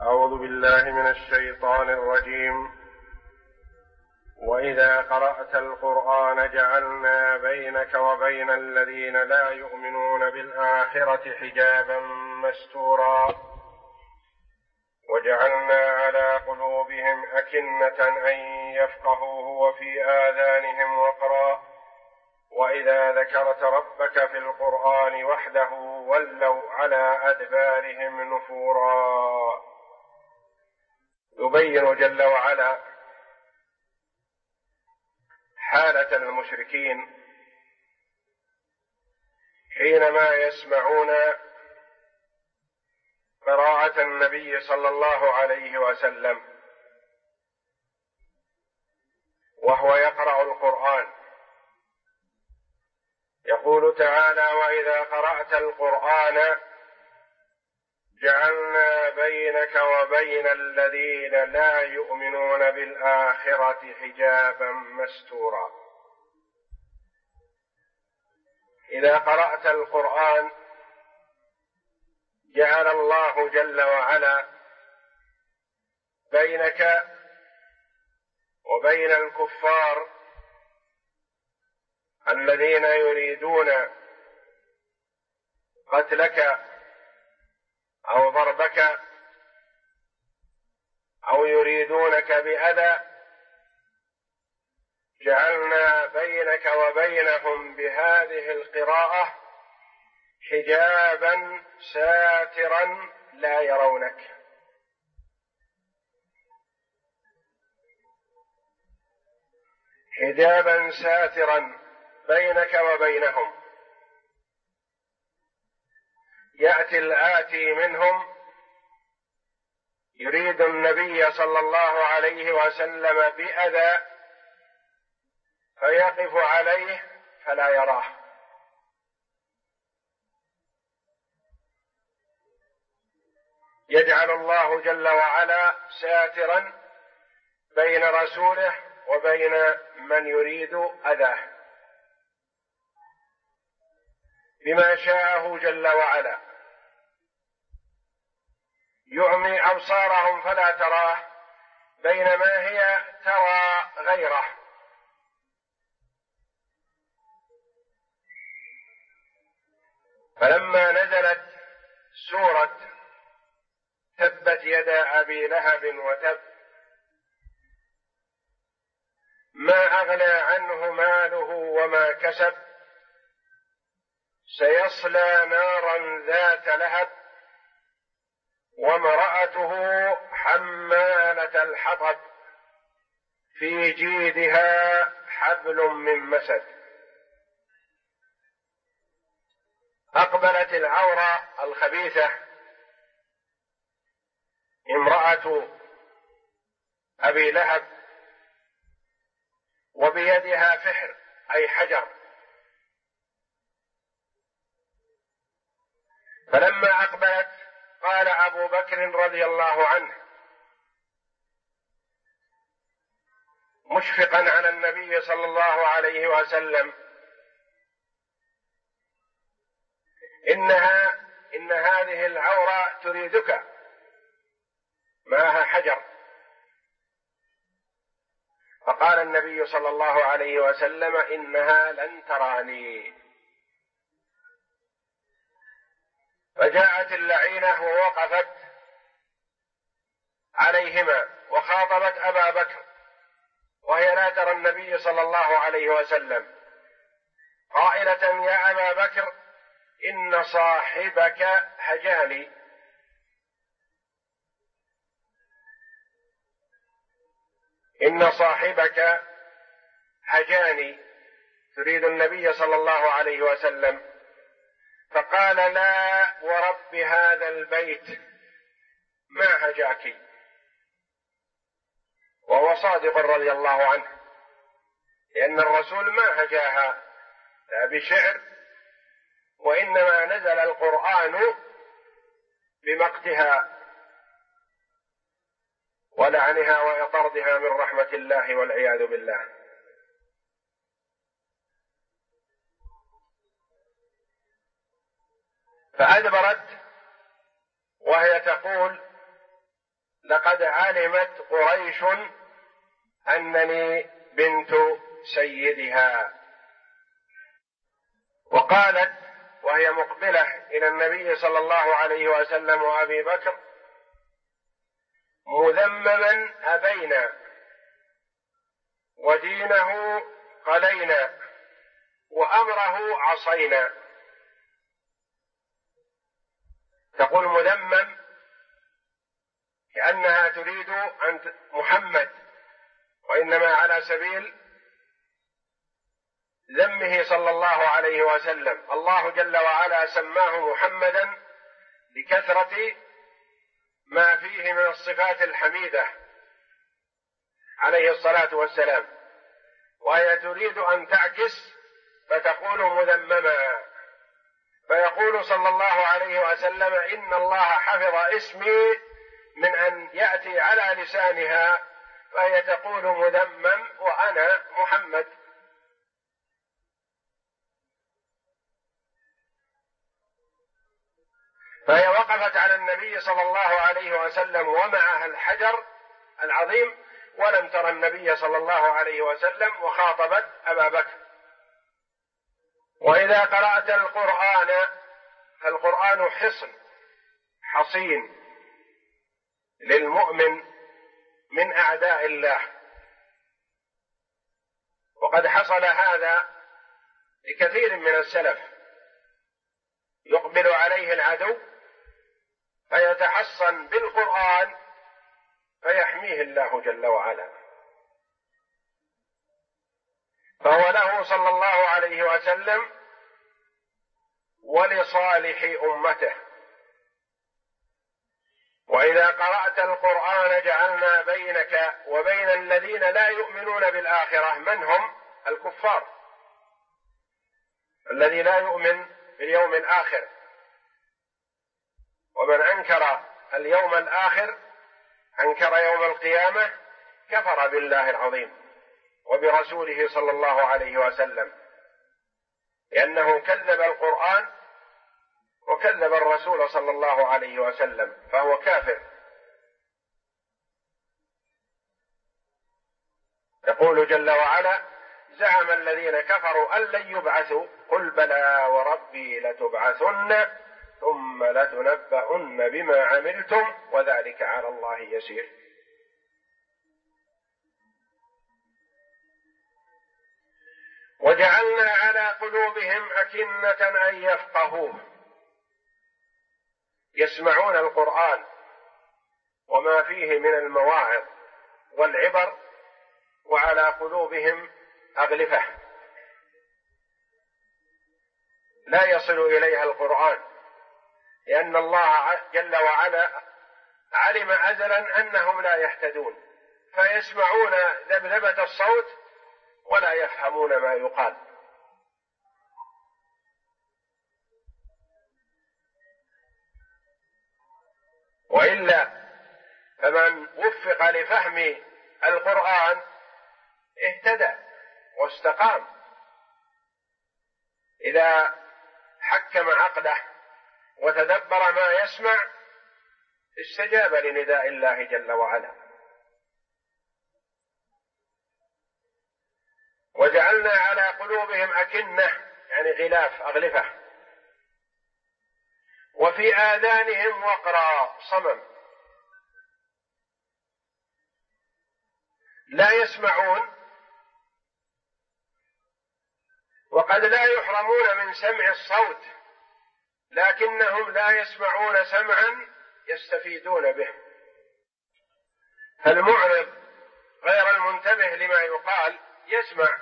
أعوذ بالله من الشيطان الرجيم. وإذا قرأت القرآن جعلنا بينك وبين الذين لا يؤمنون بالآخرة حجابا مستورا وجعلنا على قلوبهم أكنة أن يفقهوه وفي آذانهم وقرا وإذا ذكرت ربك في القرآن وحده ولوا على أدبارهم نفورا. يبين جل وعلا حالة المشركين حينما يسمعون قراءة النبي صلى الله عليه وسلم وهو يقرأ القرآن. يقول تعالى: وإذا قرأت القرآن جعلنا بينك وبين الذين لا يؤمنون بالآخرة حجابا مستورا. إذا قرأت القرآن جعل الله جل وعلا بينك وبين الكفار الذين يريدون قتلك أو ضربك أو يريدونك بأذى، جعلنا بينك وبينهم بهذه القراءة حجابا ساترا لا يرونك. حجابا ساترا بينك وبينهم. يأتي الآتي منهم يريد النبي صلى الله عليه وسلم بأذى فيقف عليه فلا يراه، يجعل الله جل وعلا ساترا بين رسوله وبين من يريد أذاه بما شاءه جل وعلا. يعمي أبصارهم فلا تراه بينما هي ترى غيره. فلما نزلت سورة تبت يدا أبي لهب وتب ما أغنى عنه ماله وما كسب سيصلى نارا ذات لهب وامرأته حمالة الحطب في جيدها حبل من مسد. أقبلت العورة الخبيثة امرأة أبي لهب وبيدها فحر أي حجر. فلما أقبلت قال أبو بكر رضي الله عنه مشفقا على النبي صلى الله عليه وسلم: إن هذه العورة تريدك معها حجر. فقال النبي صلى الله عليه وسلم: إنها لن تراني. فجاءت اللعينة ووقفت عليهما وخاطبت أبا بكر وهي لا ترى النبي صلى الله عليه وسلم قائلة: يا أبا بكر إن صاحبك هجاني. إن صاحبك هجاني، تريد النبي صلى الله عليه وسلم. فقال: لا ورب هذا البيت ما هجاك. وهو صادق رضي الله عنه، لأن الرسول ما هجاها لا بشعر، وإنما نزل القرآن بمقتها ولعنها وطردها من رحمة الله والعياذ بالله. فأدبرت وهي تقول: لقد علمت قريش أنني بنت سيدها. وقالت وهي مقبلة إلى النبي صلى الله عليه وسلم وأبي بكر: مذمما أبينا ودينه قلينا وأمره عصينا. تقول مذمم كأنها تريد أن محمد، وإنما على سبيل ذمه صلى الله عليه وسلم. الله جل وعلا سماه محمدا لكثرة ما فيه من الصفات الحميدة عليه الصلاة والسلام، وهي تريد أن تعكس فتقول مذمما، فيقول صلى الله عليه وسلم: إن الله حفظ اسمي من أن يأتي على لسانها، فهي تقول مذمم وأنا محمد. فهي وقفت على النبي صلى الله عليه وسلم ومعها الحجر العظيم، ولم ترى النبي صلى الله عليه وسلم، وخاطبت أبا بكر. وإذا قرأت القرآن فالقرآن حصين للمؤمن من أعداء الله، وقد حصل هذا لكثير من السلف، يقبل عليه العدو فيتحصن بالقرآن فيحميه الله جل وعلا. فهو له صلى الله عليه وسلم ولصالح أمته. وإذا قرأت القرآن جعلنا بينك وبين الذين لا يؤمنون بالآخرة، من هم؟ الكفار، الذي لا يؤمن باليوم الآخر. ومن أنكر اليوم الآخر أنكر يوم القيامة، كفر بالله العظيم وبرسوله صلى الله عليه وسلم، لأنه كذب القرآن وكذب الرسول صلى الله عليه وسلم، فهو كافر. يقول جل وعلا: زعم الذين كفروا أن لن يبعثوا قل بلى وربي لتبعثن ثم لتنبؤن بما عملتم وذلك على الله يسير. وجعلنا على قلوبهم أكنة أن يفقهوه، يسمعون القرآن وما فيه من المواعظ والعبر، وعلى قلوبهم أغلفة لا يصل إليها القرآن، لأن الله جل وعلا علم أزلا أنهم لا يهتدون، فيسمعون ذبذبة الصوت ولا يفهمون ما يقال. وإلا فمن وفق لفهم القرآن اهتدى واستقام، إذا حكم عقله وتدبر ما يسمع استجاب لنداء الله جل وعلا. وجعلنا على قلوبهم أكنة يعني غلاف أغلفة، وفي آذانهم وقرا صمم، لا يسمعون، وقد لا يحرمون من سمع الصوت، لكنهم لا يسمعون سمعا يستفيدون به. فالمعرض غير المنتبه لما يقال يسمع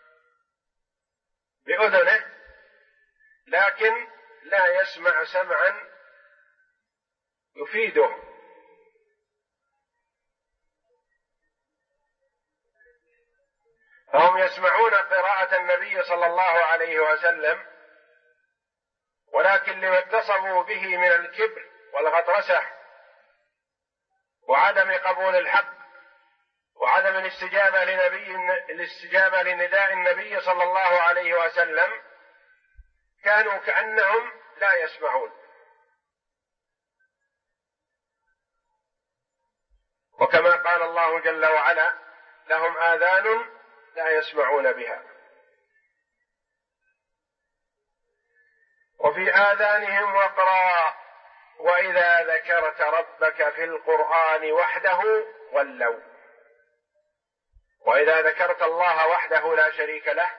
بأذنه لكن لا يسمع سمعا يفيده. فهم يسمعون قراءة النبي صلى الله عليه وسلم، ولكن لما اتصفوا به من الكبر والغطرسة وعدم قبول الحق وعدم الاستجابة لنداء النبي صلى الله عليه وسلم، كانوا كأنهم لا يسمعون. وكما قال الله جل وعلا: لهم آذان لا يسمعون بها، وفي آذانهم وقرا، وإذا ذكرت ربك في القرآن وحده ولوا. وإذا ذكرت الله وحده لا شريك له،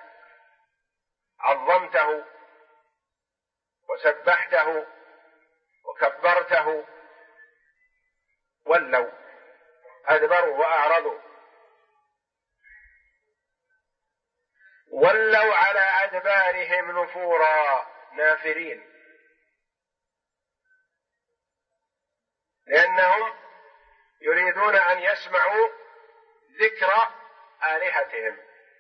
عظمته وسبحته وكبرته، ولوا، أدبروا وأعرضوا، ولوا على أدبارهم نفورا، نافرين، لأنهم يريدون أن يسمعوا ذكر آلهتهم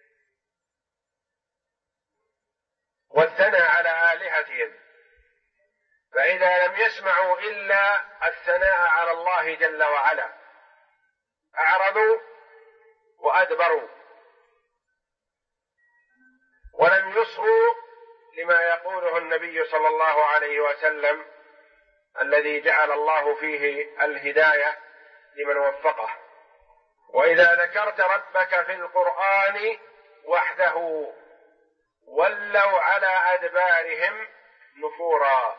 والثناء على آلهتهم، فإذا لم يسمعوا إلا الثناء على الله جل وعلا أعرضوا وأدبروا، ولم يصغوا لما يقوله النبي صلى الله عليه وسلم الذي جعل الله فيه الهداية لمن وفقه: وإذا ذكرت ربك في القرآن وحده ولوا على أدبارهم نفورا.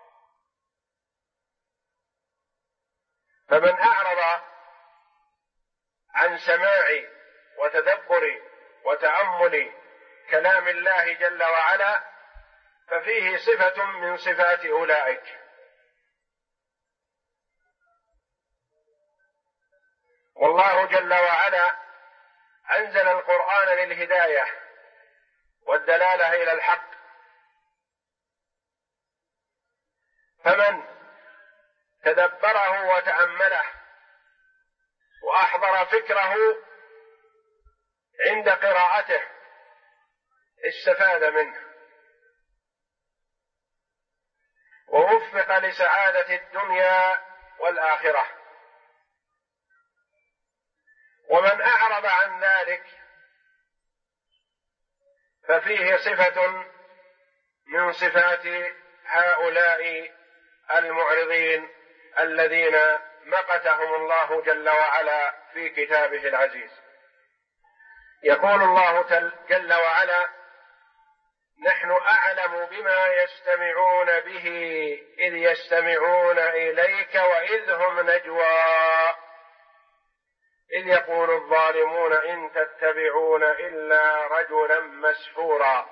فمن أعرض عن سماع وتدبر وتأمل كلام الله جل وعلا ففيه صفة من صفات أولئك. والله جل وعلا أنزل القرآن للهداية والدلالة إلى الحق، فمن تدبره وتأمله وأحضر فكره عند قراءته استفاد منه ووفق لسعادة الدنيا والآخرة. ومن أعرض عن ذلك ففيه صفة من صفات هؤلاء المعرضين الذين مقتهم الله جل وعلا في كتابه العزيز. يقول الله جل وعلا: نحن أعلم بما يستمعون به إذ يستمعون إليك وإذ هم نجوى إذ يقول الظالمون إن تتبعون إلا رجلا مسحورا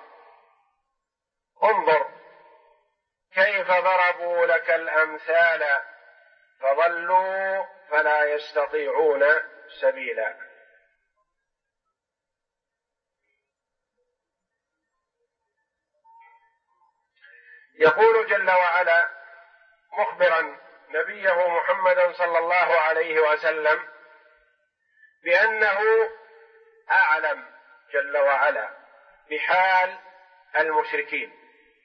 انظر كيف ضربوا لك الأمثال فضلوا فلا يستطيعون سبيلا. يقول جل وعلا مخبرا نبيه محمدا صلى الله عليه وسلم بأنه أعلم جل وعلا بحال المشركين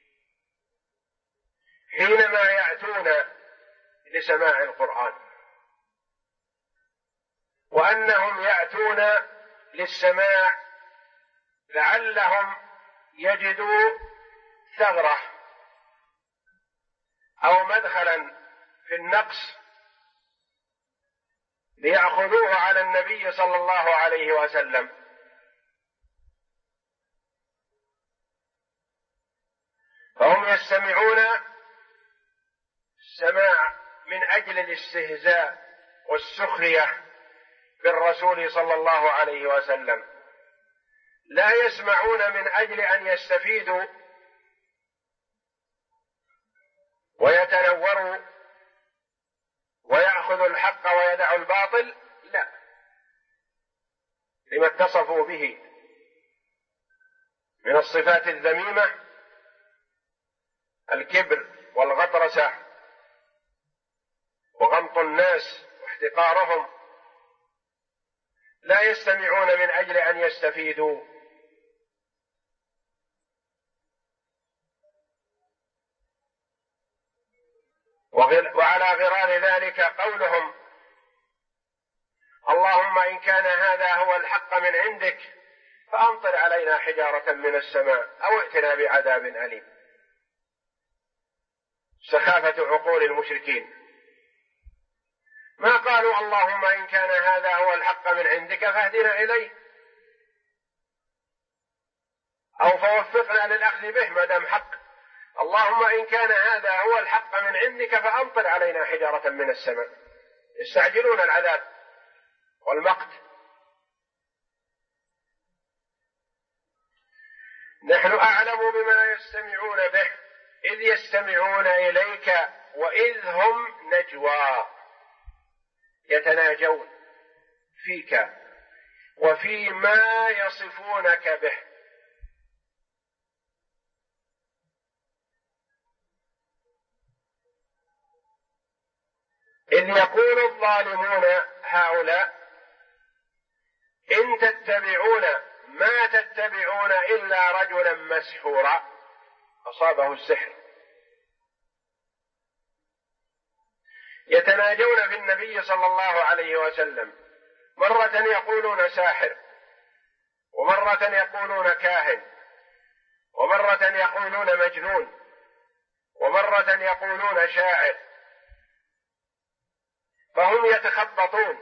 حينما يأتون لسماع القرآن، وأنهم يأتون للسماع لعلهم يجدوا ثغرة أو مدخلا في النقص ليأخذوه على النبي صلى الله عليه وسلم، فهم يستمعون السماع من أجل الاستهزاء والسخرية بالرسول صلى الله عليه وسلم، لا يسمعون من أجل أن يستفيدوا ويتنوروا ويأخذوا الحق ويدعوا الباطل، لا، لما اتصفوا به من الصفات الذميمة: الكبر والغطرسة وغمط الناس واحتقارهم. لا يستمعون من أجل أن يستفيدوا، وعلى غرار ذلك قولهم: اللهم إن كان هذا هو الحق من عندك فأمطر علينا حجارة من السماء أو ائتنا بعذاب أليم. سخافة عقول المشركين. ما قال قالوا اللهم إن كان هذا هو الحق من عندك فاهدنا إليه، أو فوفقنا للأخذ به ما دام حق. اللهم إن كان هذا هو الحق من عندك فأمطر علينا حجارة من السماء. يستعجلون العذاب والمقت. نحن أعلم بما يستمعون به إذ يستمعون إليك وإذ هم نجوى يتناجون فيك وفيما يصفونك به. إذ يقول الظالمون هؤلاء إن تتبعون ما تتبعون إلا رجلا مسحورا أصابه السحر. يتناجون في النبي صلى الله عليه وسلم، مرة يقولون ساحر، ومرة يقولون كاهن، ومرة يقولون مجنون، ومرة يقولون شاعر، فهم يتخبطون.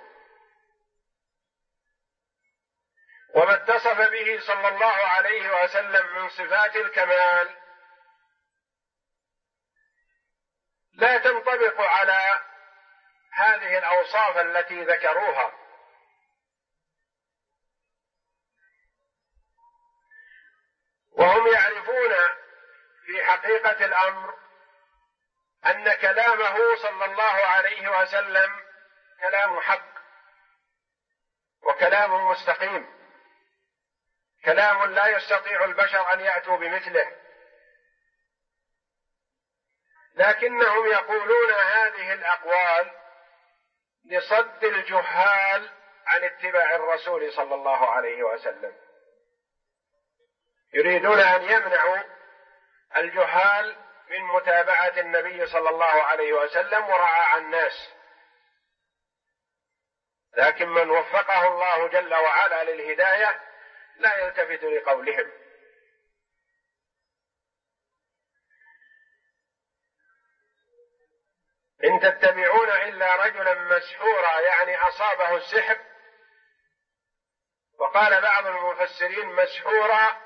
وما اتصف به صلى الله عليه وسلم من صفات الكمال لا تنطبق على هذه الأوصاف التي ذكروها. وهم يعرفون في حقيقة الأمر أن كلامه صلى الله عليه وسلم كلام حق وكلام مستقيم، كلام لا يستطيع البشر أن يأتوا بمثله، لكنهم يقولون هذه الأقوال لصد الجهال عن اتباع الرسول صلى الله عليه وسلم. يريدون أن يمنعوا الجهال من متابعة النبي صلى الله عليه وسلم ورعاع الناس، لكن من وفقه الله جل وعلا للهداية لا يلتفت لقولهم. إن تتبعون إلا رجلا مسحورا يعني أصابه السحر. وقال بعض المفسرين مسحورا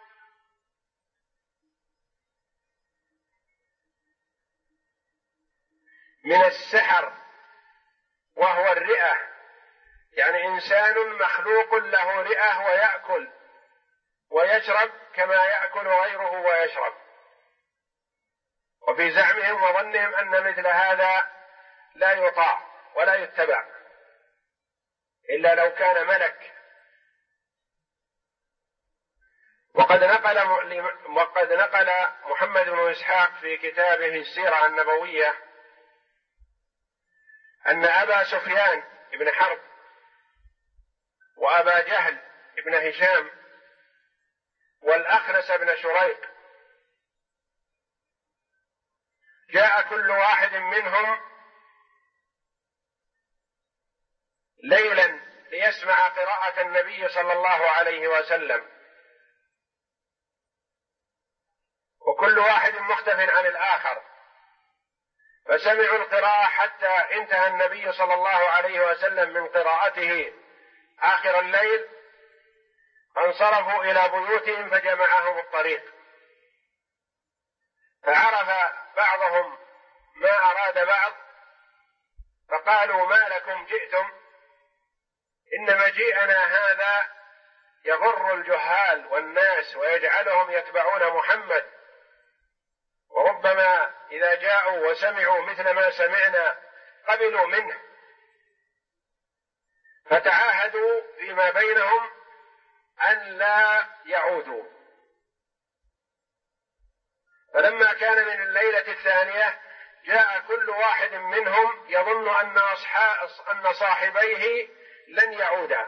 من السحر وهو الرئة، يعني إنسان مخلوق له رئة ويأكل ويشرب كما يأكل غيره ويشرب. وفي زعمهم وظنهم أن مثل هذا لا يطاع ولا يتبع إلا لو كان ملك. وقد نقل محمد بن إسحاق في كتابه السيرة النبوية أن أبا سفيان بن حرب وأبا جهل بن هشام والأخنس بن شريق جاء كل واحد منهم ليلا ليسمع قراءة النبي صلى الله عليه وسلم، وكل واحد مختلف عن الآخر، فسمعوا القراءة حتى انتهى النبي صلى الله عليه وسلم من قراءته آخر الليل، فانصرفوا إلى بيوتهم فجمعهم الطريق، فعرف بعضهم ما أراد بعض فقالوا ما لكم جئتم؟ إن مجيئنا هذا يغر الجهال والناس ويجعلهم يتبعون محمد، وربما إذا جاءوا وسمعوا مثل ما سمعنا قبلوا منه. فتعاهدوا فيما بينهم أن لا يعودوا. فلما كان من الليلة الثانية جاء كل واحد منهم يظن أن صاحبيه لن يعودا،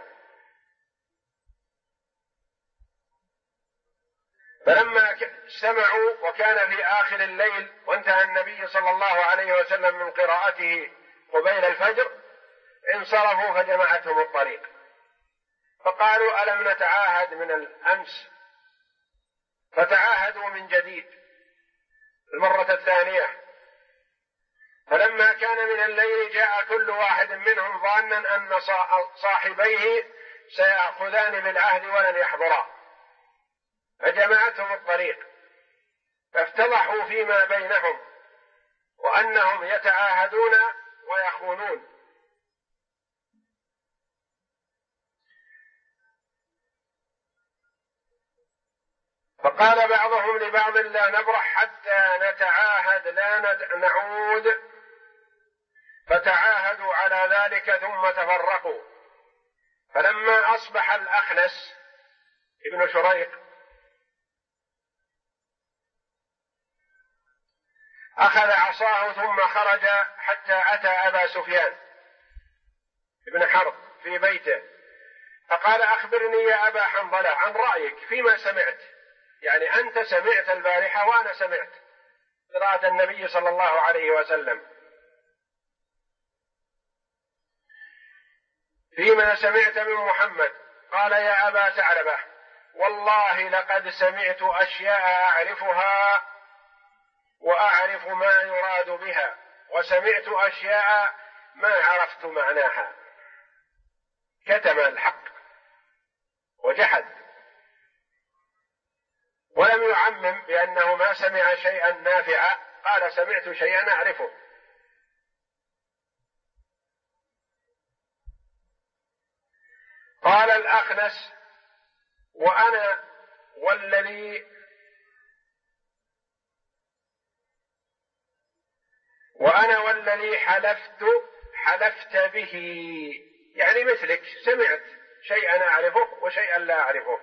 فلما سمعوا وكان في آخر الليل وانتهى النبي صلى الله عليه وسلم من قراءته قبيل الفجر انصرفوا فجمعتهم الطريق، فقالوا ألم نتعاهد من الأمس؟ فتعاهدوا من جديد المرة الثانية، فلما كان من الليل جاء كل واحد منهم ظانا أن صاحبيه سيأخذان بالعهد ولن يحضرا، فجمعتهم الطريق فافتضحوا فيما بينهم وأنهم يتعاهدون ويخونون. فقال بعضهم لبعض لا نبرح حتى نتعاهد لا نعود، فتعاهدوا على ذلك ثم تفرقوا. فلما أصبح الأخنس ابن شريق أخذ عصاه ثم خرج حتى أتى أبا سفيان بن حرب في بيته، فقال أخبرني يا أبا حنظلة عن رأيك فيما سمعت، يعني أنت سمعت البارحة وأنا سمعت قراءة النبي صلى الله عليه وسلم، فيما سمعت من محمد. قال يا أبا ثعلبة والله لقد سمعت أشياء أعرفها وأعرف ما يراد بها، وسمعت أشياء ما عرفت معناها. كتم الحق وجحد ولم يعمم بأنه ما سمع شيئا نافعا، قال سمعت شيئا أعرفه. قال الأخنس وأنا والذي حلفت به، يعني مثلك سمعت شيئا أعرفه وشيئا لا أعرفه.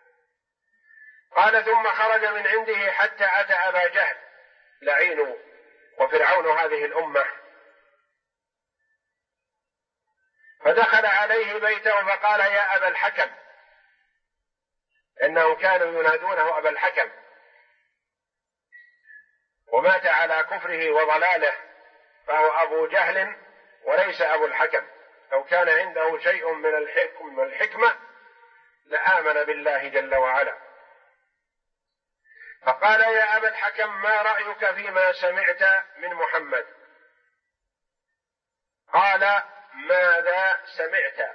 قال ثم خرج من عنده حتى أتى أبا جهل لعين وفرعون هذه الأمة، فدخل عليه بيته فقال يا أبا الحكم، إنهم كانوا ينادونه أبا الحكم، ومات على كفره وضلاله، فهو أبو جهل وليس أبو الحكم. لو كان عنده شيء من الحكمة لآمن بالله جل وعلا. فقال يا أبا الحكم ما رأيك فيما سمعت من محمد؟ قال ماذا سمعت؟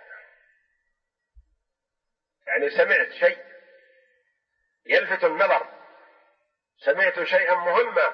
يعني سمعت شيء يلفت النظر، سمعت شيئا مهما.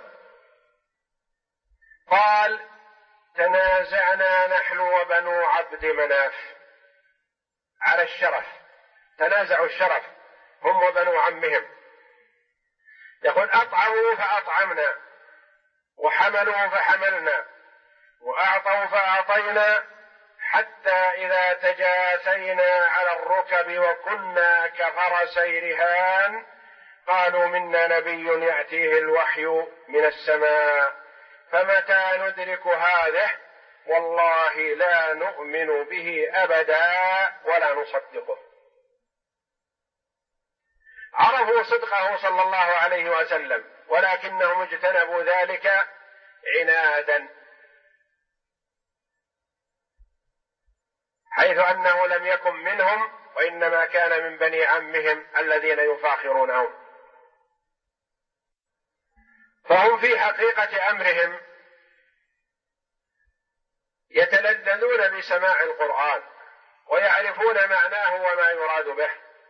قال تنازعنا نحن وبنو عبد مناف على الشرف، تنازعوا الشرف هم وبنو عمهم. يقول أطعموا فأطعمنا وحملوا فحملنا وأعطوا فأعطينا، حتى إذا تجاسينا على الركب وكنا كفرسي رهان قالوا منا نبي يأتيه الوحي من السماء فمتى ندرك هذه والله لا نؤمن به أبدا ولا نصدقه. عرفوا صدقه صلى الله عليه وسلم، ولكنهم اجتنبوا ذلك عنادا، حيث أنه لم يكن منهم وإنما كان من بني عمهم الذين يفاخرونهم. فهم في حقيقة أمرهم يتلذذون بسماع القرآن ويعرفون معناه وما يراد به.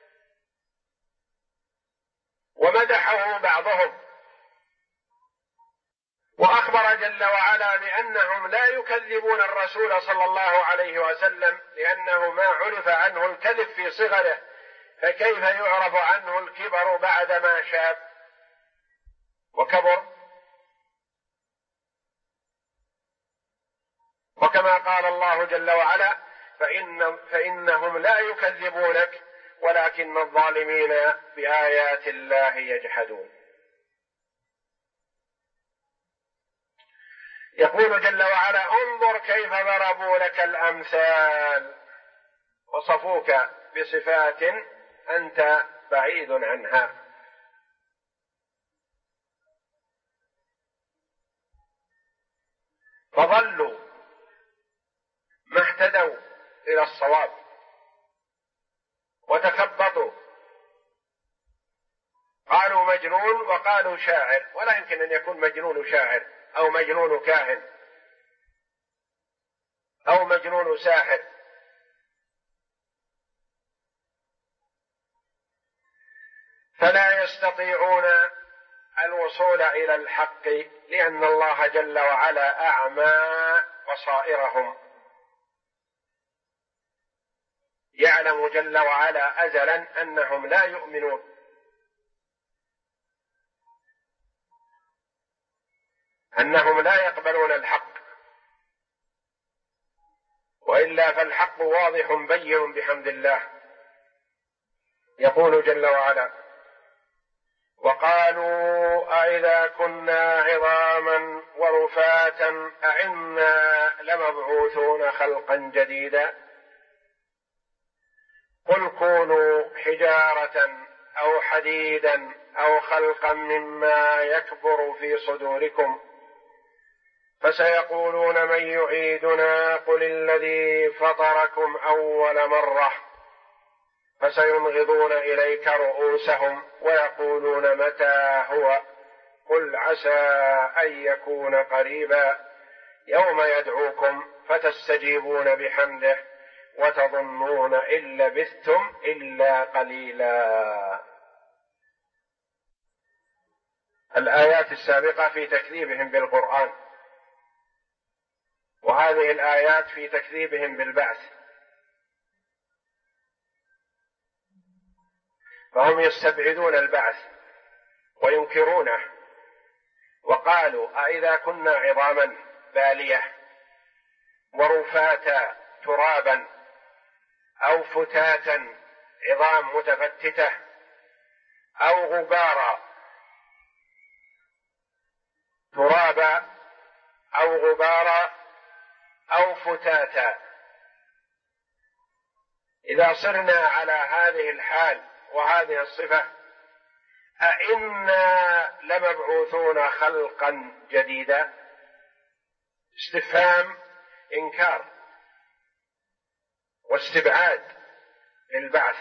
ومدحه بعضهم وأخبر جل وعلا بأنهم لا يكذبون الرسول صلى الله عليه وسلم، لأنه ما عرف عنه الكذب في صغره، فكيف يعرف عنه الكبر بعدما شاب وكبر؟ وكما قال الله جل وعلا فإنهم لا يكذبونك ولكن الظالمين بآيات الله يجحدون. يقول جل وعلا انظر كيف ضربوا لك الأمثال وصفوك بصفات أنت بعيد عنها. فضلوا ما اهتدوا إلى الصواب وتخبطوا، قالوا مجنون وقالوا شاعر، ولا يمكن أن يكون مجنون شاعر أو مجنون كاهن، أو مجنون ساحر. فلا يستطيعون الوصول إلى الحق، لأن الله جل وعلا أعمى بصائرهم. يعلم جل وعلا أزلا أنهم لا يؤمنون، أنهم لا يقبلون الحق، وإلا فالحق واضح بين بحمد الله. يقول جل وعلا: وقالوا أإذا كنا عظاما ورفاتا أإنا لمبعوثون خلقا جديدا قل كونوا حجارة أو حديدا أو خلقا مما يكبر في صدوركم فسيقولون من يعيدنا قل الذي فطركم أول مرة فسينغضون إليك رؤوسهم ويقولون متى هو قل عسى أن يكون قريبا يوم يدعوكم فتستجيبون بحمده وتظنون إن لبثتم إلا قليلا. الآيات السابقة في تكذيبهم بالقرآن، وهذه الآيات في تكذيبهم بالبعث. فهم يستبعدون البعث وينكرونه، وقالوا أإذا كنا عظاما بالية ورفاتا ترابا أو فتاتا عظام متفتتة أو غبارا، ترابا أو غبارا أو فتاتا، إذا صرنا على هذه الحال وهذه الصفة أئنا لمبعوثون خلقا جديدا؟ استفهام إنكار واستبعاد للبعث.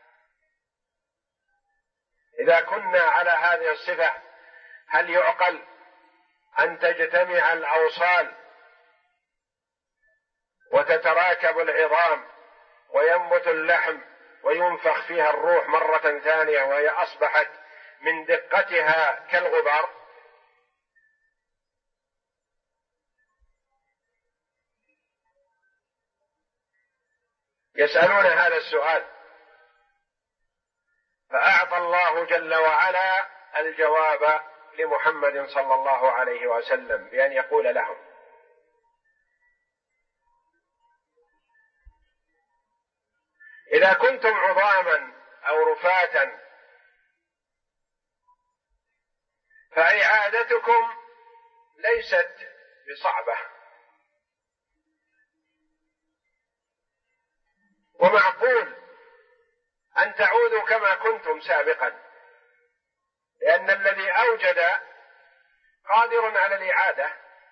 إذا كنا على هذه الصفة هل يعقل أن تجتمع الأوصال وتتراكب العظام وينبت اللحم وينفخ فيها الروح مرة ثانية وهي أصبحت من دقتها كالغبار؟ يسألون هذا السؤال، فأعطى الله جل وعلا الجواب لمحمد صلى الله عليه وسلم بأن يقول لهم: إذا كنتم عظاما أو رفاتا فإعادتكم ليست بصعبة، ومعقول أن تعودوا كما كنتم سابقا، لأن الذي أوجد قادر على الإعادة.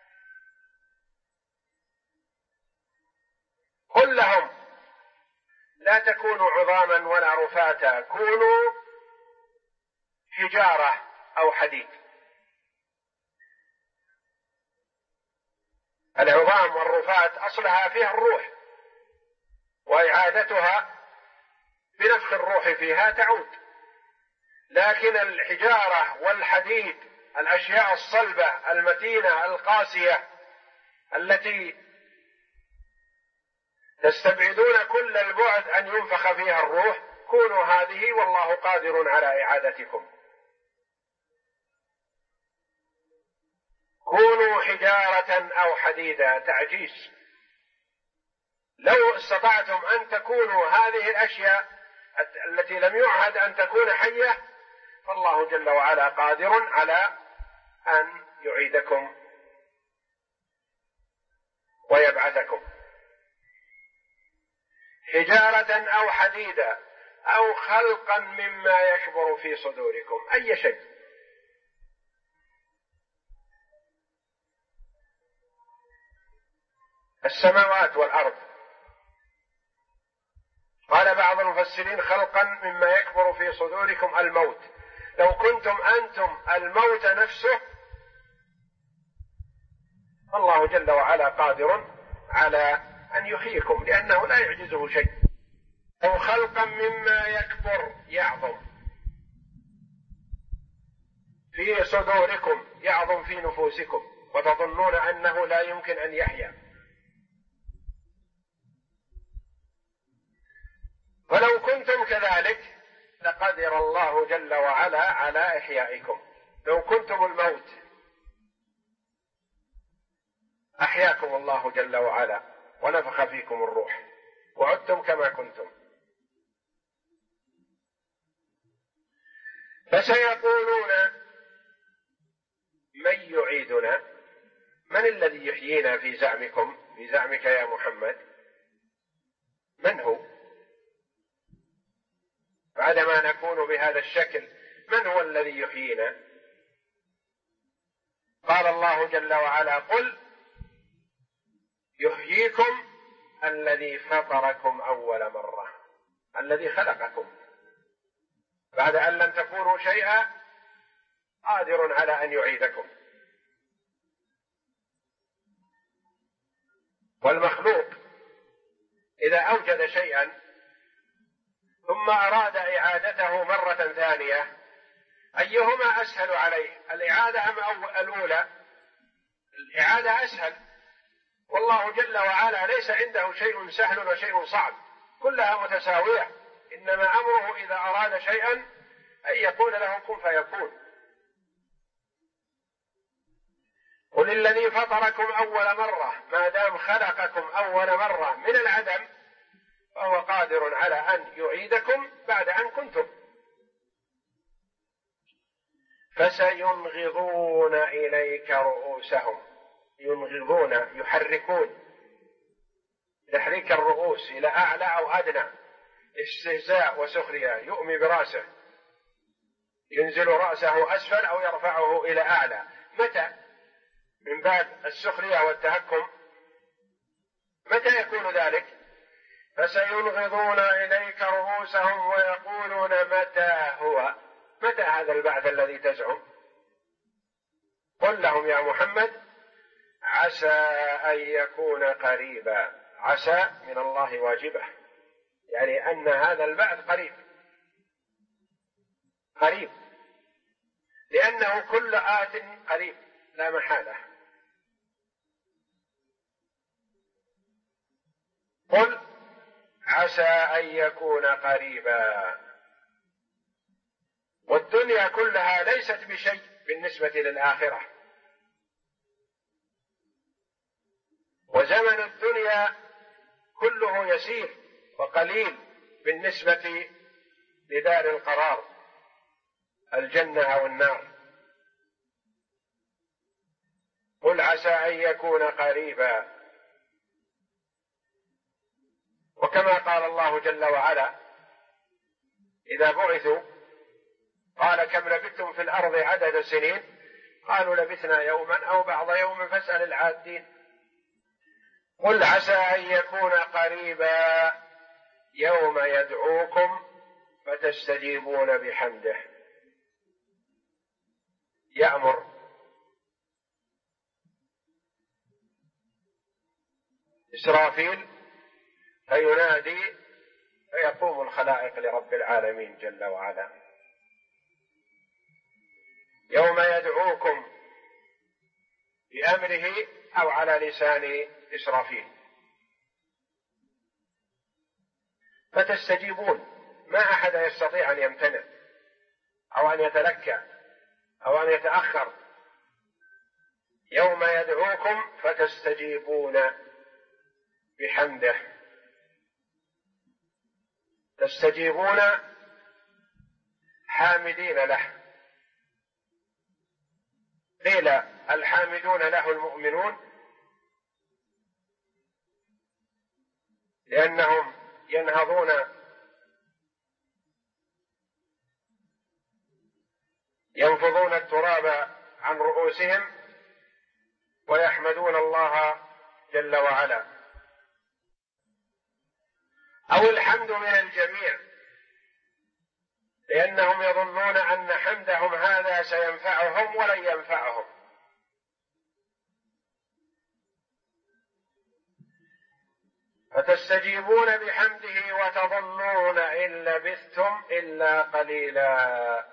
قل لهم: لا تكونوا عظاما ولا رفاتا، كونوا حجارة أو حديد. العظام والرفات أصلها فيها الروح، وإعادتها بنفخ الروح فيها تعود، لكن الحجارة والحديد الأشياء الصلبة المتينة القاسية التي تستبعدون كل البعد أن ينفخ فيها الروح، كونوا هذه والله قادر على إعادتكم. كونوا حجارة أو حديدا، تعجيز. لو استطعتم أن تكونوا هذه الأشياء التي لم يعهد أن تكون حية، فالله جل وعلا قادر على أن يعيدكم ويبعثكم. حجارة أو حديدا أو خلقا مما يكبر في صدوركم، أي شيء. السماوات والأرض. قال بعض المفسرين: خلقا مما يكبر في صدوركم الموت. لو كنتم أنتم الموت نفسه، الله جل وعلا قادر على أن يحييكم، لأنه لا يعجزه شيء. أو خلقا مما يكبر يعظم في صدوركم، يعظم في نفوسكم، وتظنون أنه لا يمكن أن يحيا. فلو كنتم كذلك لقدر الله جل وعلا على إحيائكم. لو كنتم الموت أحياكم الله جل وعلا ونفخ فيكم الروح وعدتم كما كنتم. فسيقولون من يعيدنا؟ من الذي يحيينا في زعمكم، في زعمك يا محمد؟ من هو بعدما نكون بهذا الشكل؟ من هو الذي يحيينا؟ قال الله جل وعلا قل يحييكم الذي فطركم أول مرة، الذي خلقكم بعد أن لم تكونوا شيئا قادر على أن يعيدكم. والمخلوق إذا أوجد شيئا ثم أراد إعادته مرة ثانية أيهما أسهل عليه، الإعادة أم الأولى؟ الإعادة أسهل، والله جل وعلا ليس عنده شيء سهل وشيء صعب، كلها متساوية، إنما أمره إذا أراد شيئا أن يقول له كن فيكون. قل الذي فطركم أول مرة، ما دام خلقكم أول مرة من العدم فهو قادر على أن يعيدكم بعد أن كنتم. فسينغضون إليك رؤوسهم، ينغضون يحركون، تحريك الرؤوس إلى أعلى أو أدنى، استهزاء وسخرية، يؤمي برأسه، ينزل رأسه أسفل أو يرفعه إلى أعلى. متى؟ من باب السخرية والتهكم. متى يكون ذلك؟ فسينغضون إليك رؤوسهم ويقولون متى هو، متى هذا البعث الذي تزعم؟ قل لهم يا محمد عسى أن يكون قريبا. عسى من الله واجبة، يعني أن هذا البعث قريب، قريب، لأنه كل آت قريب لا محالة. قل عسى أن يكون قريبا. والدنيا كلها ليست بشيء بالنسبة للآخرة، وزمن الدنيا كله يسير وقليل بالنسبة لدار القرار الجنة أو النار. قل عسى أن يكون قريبا. وكما قال الله جل وعلا إذا بعثوا قال كم لبثتم في الأرض عدد سنين قالوا لبثنا يوما أو بعض يوم فاسأل العادين. قل عسى أن يكون قريبا يوم يدعوكم فتستجيبون بحمده. يأمر إسرافيل فينادي فيقوم الخلائق لرب العالمين جل وعلا. يوم يدعوكم بأمره أو على لسان إسرافيل فتستجيبون، ما أحد يستطيع أن يمتنع أو أن يتلكى أو أن يتأخر. يوم يدعوكم فتستجيبون بحمده، تستجيبون حامدين له. قيل الحامدون له المؤمنون لأنهم ينهضون ينفضون التراب عن رؤوسهم ويحمدون الله جل وعلا. أو الحمد من الجميع لأنهم يظنون أن حمدهم هذا سينفعهم ولن ينفعهم. فتستجيبون بحمده وتظنون إن لبثتم إلا قليلا،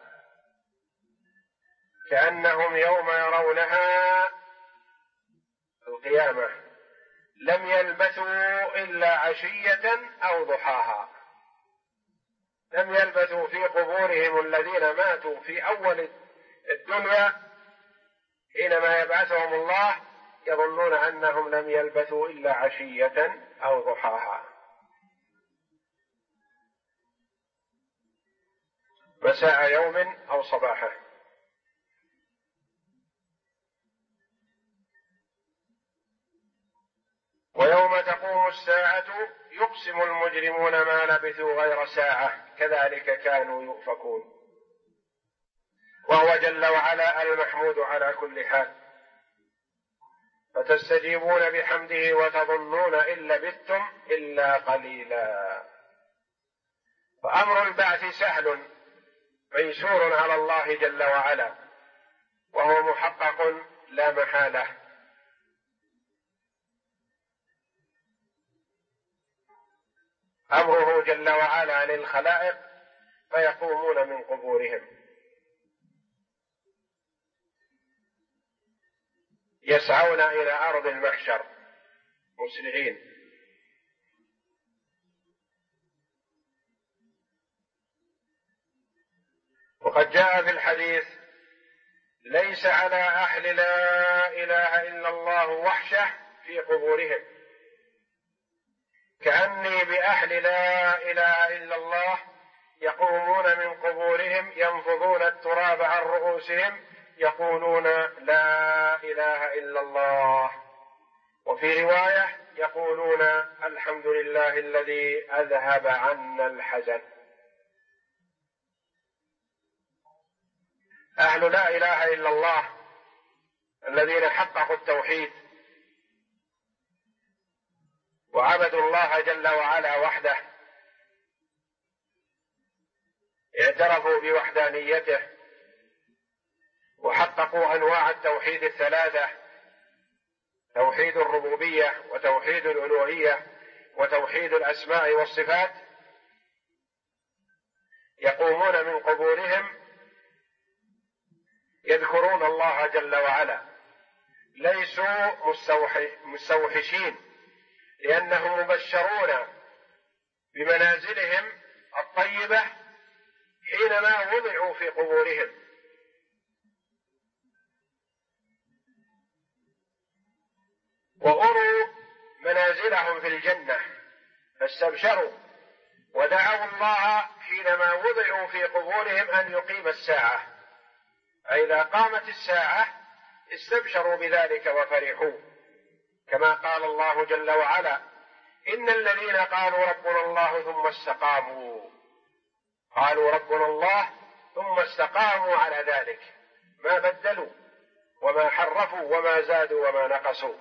كأنهم يوم يرونها القيامة لم يلبثوا إلا عشية أو ضحاها، لم يلبثوا في قبورهم الذين ماتوا في أول الدنيا حينما يبعثهم الله، يظنون أنهم لم يلبثوا إلا عشية أو ضحاها، مساء يوم أو صباحه. ويوم تقوم الساعة يقسم المجرمون ما لبثوا غير ساعة كذلك كانوا يؤفكون. وهو جل وعلا المحمود على كل حال. فتستجيبون بحمده وتظنون إن لبثتم إلا قليلا. فأمر البعث سهل ميسور على الله جل وعلا، وهو محقق لا محالة. أمره جل وعلا للخلائق فيقومون من قبورهم يسعون إلى أرض المحشر مسرعين. وقد جاء في الحديث: ليس على أهل لا إله إلا الله وحشة في قبورهم، كأني بأهل لا إله إلا الله يقومون من قبورهم ينفضون التراب عن رؤوسهم يقولون لا إله إلا الله. وفي رواية يقولون الحمد لله الذي أذهب عنا الحزن. أهل لا إله إلا الله الذين حققوا التوحيد وعبدوا الله جل وعلا وحده، اعترفوا بوحدانيته وحققوا أنواع التوحيد الثلاثة: توحيد الربوبية وتوحيد الألوهية وتوحيد الأسماء والصفات. يقومون من قبورهم يذكرون الله جل وعلا، ليسوا مستوحشين، لأنهم مبشرون بمنازلهم الطيبة حينما وضعوا في قبورهم. وأروا منازلهم في الجنة فاستبشروا ودعوا الله حينما وضعوا في قبورهم أن يقيم الساعة، فإذا قامت الساعة استبشروا بذلك وفرحوا، كما قال الله جل وعلا: إن الذين قالوا ربنا الله ثم استقاموا، قالوا ربنا الله ثم استقاموا على ذلك، ما بدلوا وما حرفوا وما زادوا وما نقصوا،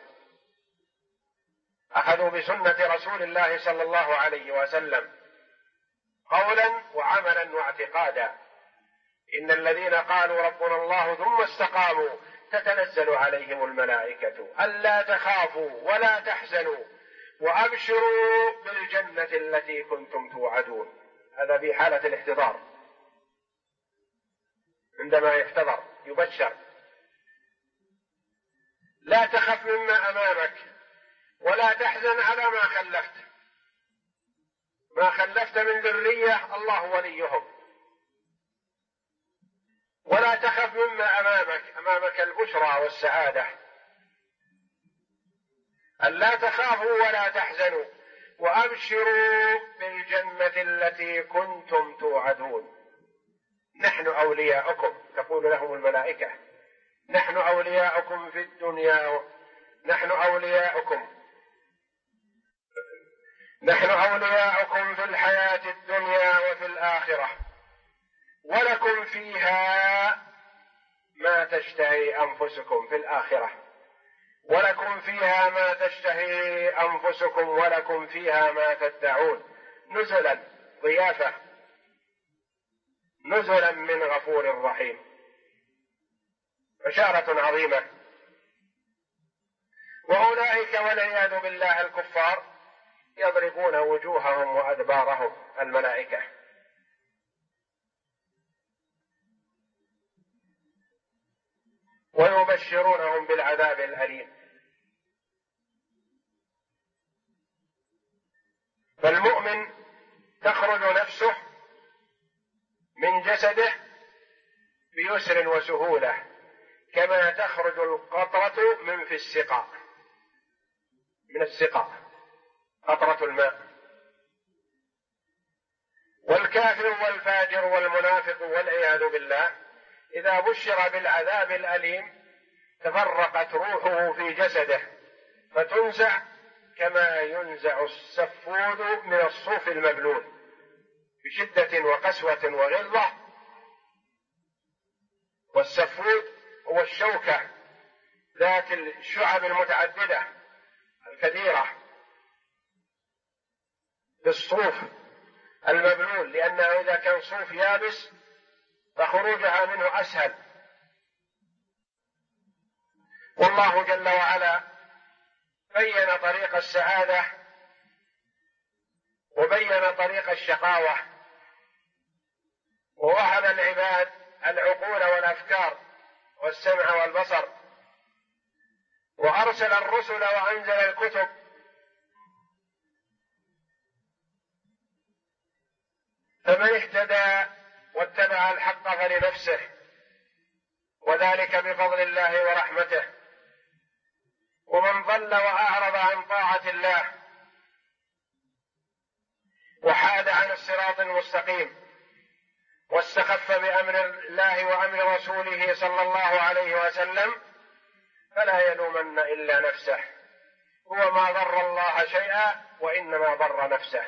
أخذوا بسنة رسول الله صلى الله عليه وسلم قولا وعملا واعتقادا. إن الذين قالوا ربنا الله ثم استقاموا تتنزل عليهم الملائكة ألا تخافوا ولا تحزنوا وأبشروا بالجنة التي كنتم توعدون. هذا في حالة الاحتضار، عندما يحتضر يبشر: لا تخف مما أمامك ولا تحزن على ما خلفت من ذرية الله وليهم، ولا تخف مما أمامك البشرى والسعادة. ألا تخافوا ولا تحزنوا وأبشروا بالجنة التي كنتم توعدون. نحن أولياؤكم، تقول لهم الملائكة: نحن أولياؤكم في الدنيا، نحن أولياؤكم في الحياة الدنيا وفي الآخرة، ولكم فيها ما تشتهي أنفسكم في الآخرة، ولكم فيها ما تشتهي أنفسكم ولكم فيها ما تدعون، نزلا ضيافة، نزلا من غفور رحيم. بشارة عظيمة. وأولئك والعياذ بالله الكفار يضربون وجوههم وأدبارهم الملائكة. ويبشرونهم بالعذاب الأليم. فالمؤمن تخرج نفسه من جسده بيسر وسهولة، كما تخرج القطرة من في السقاء، من السقاء قطرة الماء. والكافر والفاجر والمنافق والعياذ بالله إذا بشر بالعذاب الأليم تفرقت روحه في جسده فتنزع كما ينزع السفود من الصوف المبلول بشدة وقسوة وغلظة. والسفود هو الشوكة ذات الشعب المتعددة الكثيرة بالصوف المبلول، لأنه إذا كان صوف يابس فخروجها منه أسهل. والله جل وعلا بين طريق السعادة وبين طريق الشقاوة، ووهب العباد العقول والأفكار والسمع والبصر، وأرسل الرسل وأنزل الكتب، فمن اهتدى واتبع الحق فلنفسه، وذلك بفضل الله ورحمته. ومن ضل وأعرض عن طاعة الله وحاد عن الصراط المستقيم واستخف بأمر الله وأمر رسوله صلى الله عليه وسلم فلا يلومن إلا نفسه، هو ما ضر الله شيئا وإنما ضر نفسه.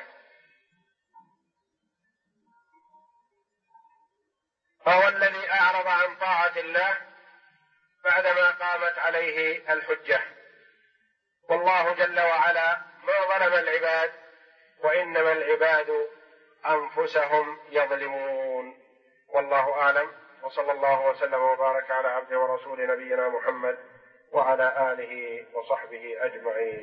فهو الذي أعرض عن طاعة الله بعدما قامت عليه الحجة. والله جل وعلا ما ظلم العباد، وإنما العباد أنفسهم يظلمون. والله أعلم، وصلى الله وسلم وبارك على عبده ورسول نبينا محمد وعلى آله وصحبه أجمعين.